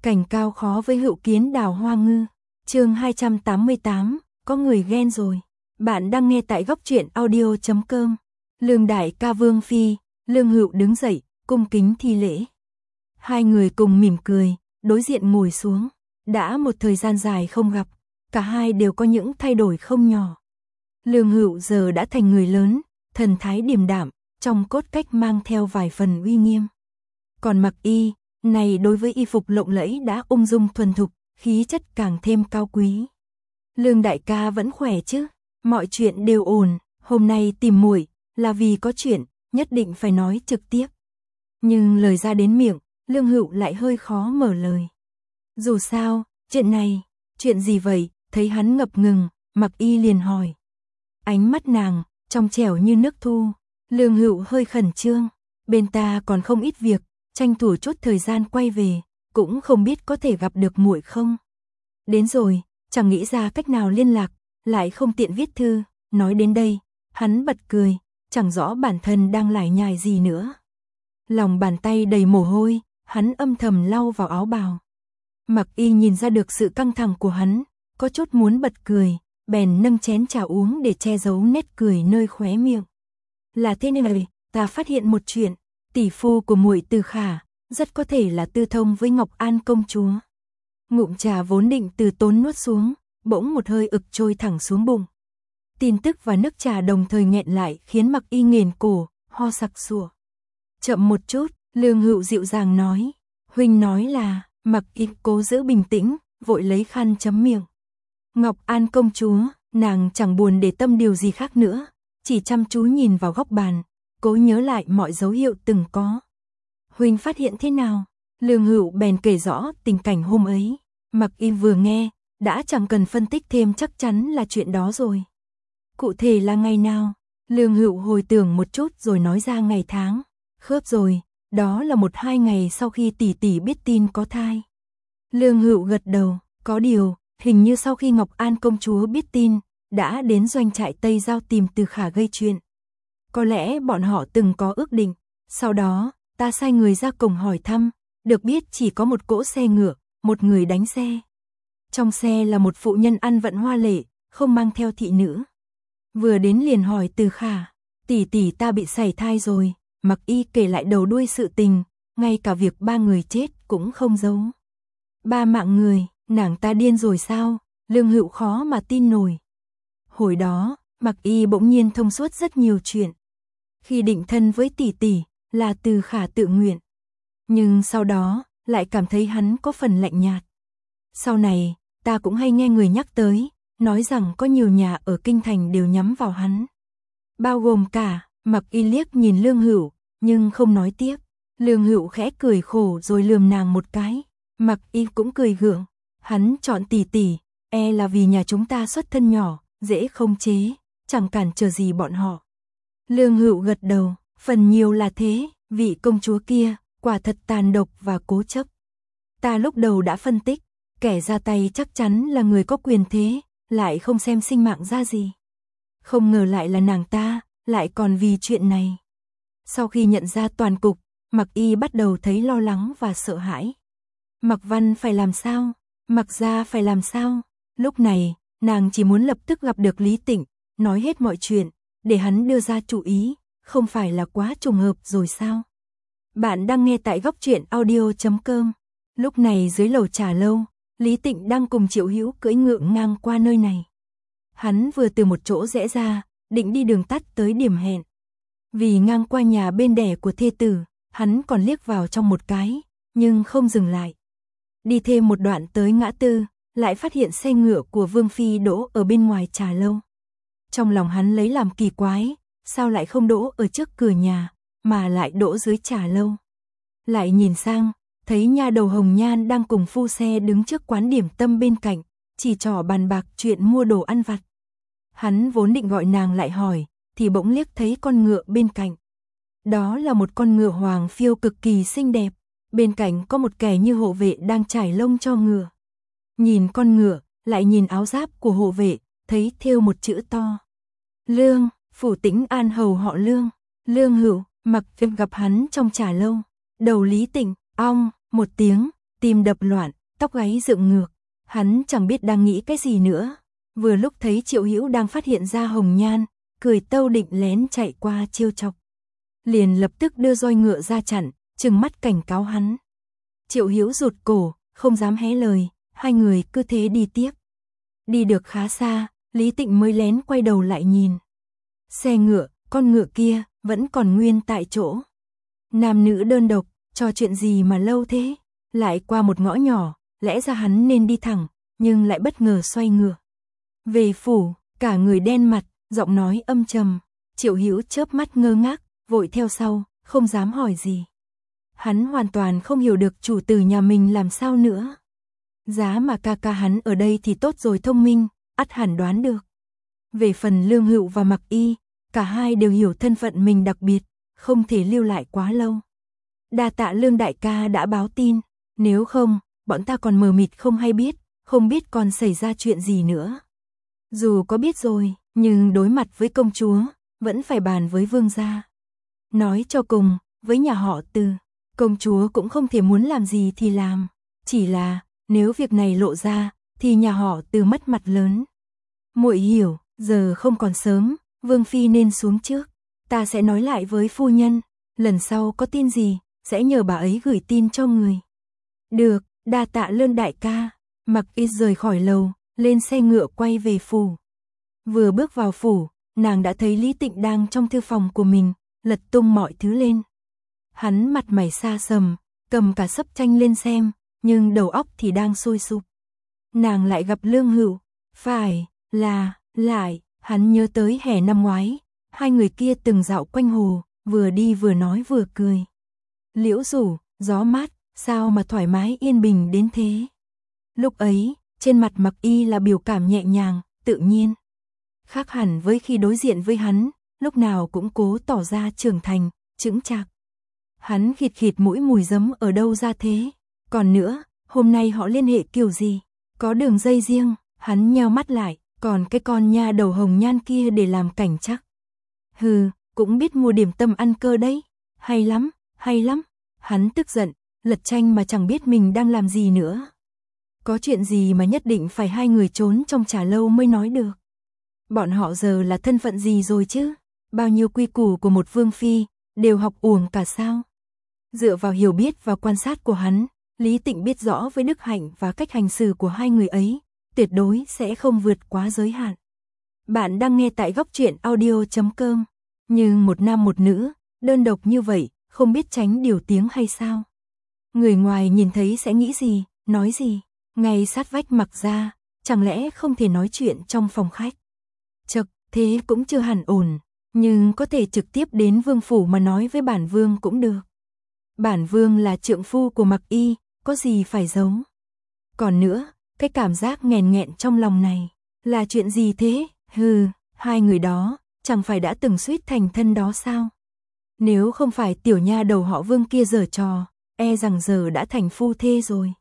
Cảnh cao khó với Hữu Kiến đào hoa ngư. Chương 288, có người ghen rồi. Bạn đang nghe tại góc truyện audio.com. Lương đại ca Vương phi, Lương Hữu đứng dậy, cung kính thi lễ. Hai người cùng mỉm cười, đối diện ngồi xuống. Đã một thời gian dài không gặp, cả hai đều có những thay đổi không nhỏ. Lương Hữu giờ đã thành người lớn, thần thái điềm đạm, trong cốt cách mang theo vài phần uy nghiêm. Còn Mặc Y, này đối với y phục lộng lẫy đã ung dung thuần thục, khí chất càng thêm cao quý. Lương đại ca vẫn khỏe chứ? Mọi chuyện đều ổn, hôm nay tìm muội là vì có chuyện, nhất định phải nói trực tiếp. Nhưng lời ra đến miệng, Lương Hữu lại hơi khó mở lời. Dù sao, chuyện gì vậy? Thấy hắn ngập ngừng, Mặc Y liền hỏi. Ánh mắt nàng, trong trẻo như nước thu. Lương Hữu hơi khẩn trương, bên ta còn không ít việc, tranh thủ chút thời gian quay về, cũng không biết có thể gặp được muội không. Đến rồi, chẳng nghĩ ra cách nào liên lạc, lại không tiện viết thư. Nói đến đây, hắn bật cười, chẳng rõ bản thân đang lải nhải gì nữa. Lòng bàn tay đầy mồ hôi, hắn âm thầm lau vào áo bào. Mặc Y nhìn ra được sự căng thẳng của hắn, có chút muốn bật cười, bèn nâng chén trà uống để che giấu nét cười nơi khóe miệng. Là thế này, ta phát hiện một chuyện, tỷ phu của muội Từ Khả, rất có thể là tư thông với Ngọc An công chúa. Ngụm trà vốn định từ tốn nuốt xuống, bỗng một hơi ực trôi thẳng xuống bụng. Tin tức và nước trà đồng thời nghẹn lại khiến Mặc Y nghền cổ, ho sặc sụa. Chậm một chút, Lương Hữu dịu dàng nói. Huynh nói là, Mặc Y cố giữ bình tĩnh, vội lấy khăn chấm miệng. Ngọc An công chúa, nàng chẳng buồn để tâm điều gì khác nữa, chỉ chăm chú nhìn vào góc bàn, cố nhớ lại mọi dấu hiệu từng có. Huynh phát hiện thế nào? Lương Hữu bèn kể rõ tình cảnh hôm ấy. Mặc Y vừa nghe, đã chẳng cần phân tích thêm, chắc chắn là chuyện đó rồi. Cụ thể là ngày nào? Lương Hữu hồi tưởng một chút rồi nói ra ngày tháng. Khớp rồi, đó là 1-2 ngày sau khi tỷ tỷ biết tin có thai. Lương Hữu gật đầu, có điều, hình như sau khi Ngọc An công chúa biết tin, đã đến doanh trại Tây Giao tìm Từ Khả gây chuyện. Có lẽ bọn họ từng có ước định, sau đó, ta sai người ra cổng hỏi thăm, được biết chỉ có một cỗ xe ngựa, một người đánh xe. Trong xe là một phụ nhân ăn vận hoa lệ, không mang theo thị nữ. Vừa đến liền hỏi Từ Khả, tỷ tỷ ta bị sảy thai rồi. Mặc Y kể lại đầu đuôi sự tình, ngay cả việc 3 người chết cũng không giấu. 3 mạng người, nàng ta điên rồi sao? Lương Hữu khó mà tin nổi. Hồi đó, Mặc Y bỗng nhiên thông suốt rất nhiều chuyện. Khi định thân với tỷ tỷ, là Từ Khả tự nguyện. Nhưng sau đó, lại cảm thấy hắn có phần lạnh nhạt. Sau này, ta cũng hay nghe người nhắc tới, nói rằng có nhiều nhà ở kinh thành đều nhắm vào hắn. Bao gồm cả, Mặc Y liếc nhìn Lương Hữu, nhưng không nói tiếp. Lương Hữu khẽ cười khổ rồi lườm nàng một cái. Mặc Y cũng cười gượng. Hắn chọn tỷ tỷ, là vì nhà chúng ta xuất thân nhỏ, dễ không chế, chẳng cản trở gì bọn họ. Lương Hữu gật đầu, phần nhiều là thế, vị công chúa kia, quả thật tàn độc và cố chấp. Ta lúc đầu đã phân tích, kẻ ra tay chắc chắn là người có quyền thế, lại không xem sinh mạng ra gì. Không ngờ lại là nàng ta, lại còn vì chuyện này. Sau khi nhận ra toàn cục, Mặc Y bắt đầu thấy lo lắng và sợ hãi. Mặc Văn phải làm sao? Mặc Gia phải làm sao? Lúc này, nàng chỉ muốn lập tức gặp được Lý Tịnh, nói hết mọi chuyện, để hắn đưa ra chủ ý, không phải là quá trùng hợp rồi sao? Bạn đang nghe tại góc truyện audio.com. Lúc này dưới lầu trà lâu, Lý Tịnh đang cùng Triệu Hữu cưỡi ngựa ngang qua nơi này. Hắn vừa từ một chỗ rẽ ra, định đi đường tắt tới điểm hẹn. Vì ngang qua nhà bên đẻ của thê tử, hắn còn liếc vào trong một cái, nhưng không dừng lại. Đi thêm một đoạn tới ngã tư, lại phát hiện xe ngựa của Vương phi đỗ ở bên ngoài trà lâu. Trong lòng hắn lấy làm kỳ quái, sao lại không đỗ ở trước cửa nhà, mà lại đỗ dưới trà lâu. Lại nhìn sang, thấy nha đầu Hồng Nhan đang cùng phu xe đứng trước quán điểm tâm bên cạnh, chỉ trò bàn bạc chuyện mua đồ ăn vặt. Hắn vốn định gọi nàng lại hỏi, thì bỗng liếc thấy con ngựa bên cạnh. Đó là một con ngựa hoàng phiêu cực kỳ xinh đẹp, bên cạnh có một kẻ như hộ vệ đang trải lông cho ngựa. Nhìn con ngựa, lại nhìn áo giáp của hộ vệ, thấy thêu một chữ to. Lương, phủ Tĩnh An hầu họ Lương. Lương Hữu, Mặc Viêm gặp hắn trong trà lâu. Đầu Lý Tịnh, ong, một tiếng, tim đập loạn, tóc gáy dựng ngược, hắn chẳng biết đang nghĩ cái gì nữa. Vừa lúc thấy Triệu Hữu đang phát hiện ra Hồng Nhan, cười tâu định lén chạy qua trêu chọc. Liền lập tức đưa roi ngựa ra chặn, trừng mắt cảnh cáo hắn. Triệu Hữu rụt cổ, không dám hé lời, hai người cứ thế đi tiếp. Đi được khá xa, Lý Tịnh mới lén quay đầu lại nhìn. Xe ngựa, con ngựa kia, vẫn còn nguyên tại chỗ. Nam nữ đơn độc, trò chuyện gì mà lâu thế? Lại qua một ngõ nhỏ, lẽ ra hắn nên đi thẳng, nhưng lại bất ngờ xoay ngựa. Về phủ, cả người đen mặt, giọng nói âm trầm. Triệu Hữu chớp mắt ngơ ngác, vội theo sau, không dám hỏi gì. Hắn hoàn toàn không hiểu được chủ tử nhà mình làm sao nữa. Giá mà ca ca hắn ở đây thì tốt rồi, thông minh, ắt hẳn đoán được. Về phần Lương Hữu và Mặc Y, cả hai đều hiểu thân phận mình đặc biệt, không thể lưu lại quá lâu. Đa tạ Lương đại ca đã báo tin, nếu không, bọn ta còn mờ mịt không hay biết, không biết còn xảy ra chuyện gì nữa. Dù có biết rồi, nhưng đối mặt với công chúa, vẫn phải bàn với vương gia. Nói cho cùng, với nhà họ Từ, công chúa cũng không thể muốn làm gì thì làm, chỉ là nếu việc này lộ ra, thì nhà họ Từ mất mặt lớn. Muội hiểu, giờ không còn sớm, vương phi nên xuống trước, ta sẽ nói lại với phu nhân, lần sau có tin gì, sẽ nhờ bà ấy gửi tin cho người. Được, đa tạ Lương đại ca. Mặc Y rời khỏi lầu, lên xe ngựa quay về phủ. Vừa bước vào phủ, nàng đã thấy Lý Tịnh đang trong thư phòng của mình, lật tung mọi thứ lên. Hắn mặt mày xa sầm, cầm cả sấp tranh lên xem, nhưng đầu óc thì đang sôi sục. Nàng lại gặp Lương Hữu, phải là, lại, hắn nhớ tới hè năm ngoái, hai người kia từng dạo quanh hồ, vừa đi vừa nói vừa cười. Liễu rủ, gió mát, sao mà thoải mái yên bình đến thế. Lúc ấy, trên mặt Mặc Y là biểu cảm nhẹ nhàng, tự nhiên. Khác hẳn với khi đối diện với hắn, lúc nào cũng cố tỏ ra trưởng thành, chững chạc. Hắn khịt khịt mũi mùi giấm ở đâu ra thế? Còn nữa, hôm nay họ liên hệ kiểu gì? Có đường dây riêng, hắn nheo mắt lại, còn cái con nha đầu Hồng Nhan kia để làm cảnh chắc. Hừ, cũng biết mua điểm tâm ăn cơ đấy. Hay lắm, hay lắm. Hắn tức giận, lật tranh mà chẳng biết mình đang làm gì nữa. Có chuyện gì mà nhất định phải hai người trốn trong trà lâu mới nói được. Bọn họ giờ là thân phận gì rồi chứ? Bao nhiêu quy củ của một vương phi, đều học uổng cả sao? Dựa vào hiểu biết và quan sát của hắn, Lý Tịnh biết rõ với đức hạnh và cách hành xử của hai người ấy, tuyệt đối sẽ không vượt quá giới hạn. Bạn đang nghe tại góc truyện audio.com. Nhưng một nam một nữ, đơn độc như vậy, không biết tránh điều tiếng hay sao? Người ngoài nhìn thấy sẽ nghĩ gì, nói gì? Ngay sát vách Mặc ra, chẳng lẽ không thể nói chuyện trong phòng khách? Chậc, thế cũng chưa hẳn ổn, nhưng có thể trực tiếp đến vương phủ mà nói với bản vương cũng được. Bản vương là trượng phu của Mặc Y, có gì phải giấu. Còn nữa, cái cảm giác nghẹn nghẹn trong lòng này, là chuyện gì thế? Hừ, hai người đó, chẳng phải đã từng suýt thành thân đó sao? Nếu không phải tiểu nha đầu họ Vương kia giở trò, e rằng giờ đã thành phu thê rồi.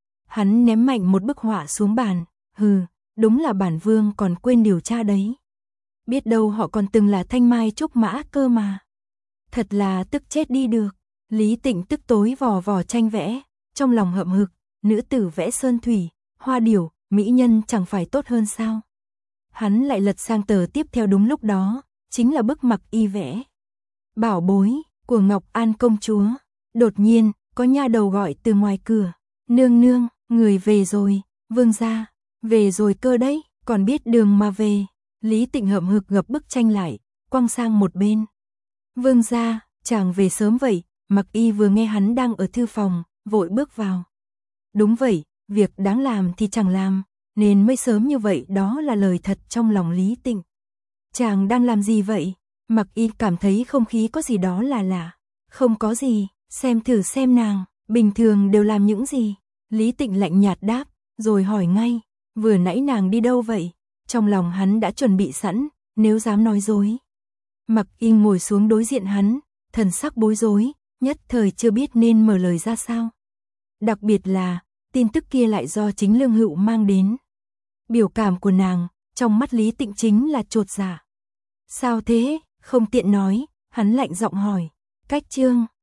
Hắn ném mạnh một bức họa xuống bàn, hừ, đúng là bản vương còn quên điều tra đấy. Biết đâu họ còn từng là thanh mai trúc mã cơ mà. Thật là tức chết đi được. Lý Tịnh tức tối vò vò tranh vẽ, trong lòng hậm hực, nữ tử vẽ sơn thủy, hoa điểu, mỹ nhân chẳng phải tốt hơn sao. Hắn lại lật sang tờ tiếp theo đúng lúc đó, chính là bức Mặc Y vẽ. Bảo bối, của Ngọc An công chúa. Đột nhiên, có nha đầu gọi từ ngoài cửa. Nương nương, người về rồi, vương gia, về rồi cơ đấy, còn biết đường mà về. Lý Tịnh hậm hực gập bức tranh lại, quăng sang một bên. Vương gia, chàng về sớm vậy. Mặc Y vừa nghe hắn đang ở thư phòng, vội bước vào. Đúng vậy, việc đáng làm thì chẳng làm, nên mới sớm như vậy, đó là lời thật trong lòng Lý Tịnh. Chàng đang làm gì vậy? Mặc Y cảm thấy không khí có gì đó là lạ. Không có gì, xem thử xem nàng, bình thường đều làm những gì? Lý Tịnh lạnh nhạt đáp, rồi hỏi ngay, vừa nãy nàng đi đâu vậy? Trong lòng hắn đã chuẩn bị sẵn, nếu dám nói dối. Mặc Y ngồi xuống đối diện hắn, thần sắc bối rối, nhất thời chưa biết nên mở lời ra sao. Đặc biệt là, tin tức kia lại do chính Lương Hữu mang đến. Biểu cảm của nàng, trong mắt Lý Tịnh chính là chột dạ. Sao thế, không tiện nói, hắn lạnh giọng hỏi. Cách chương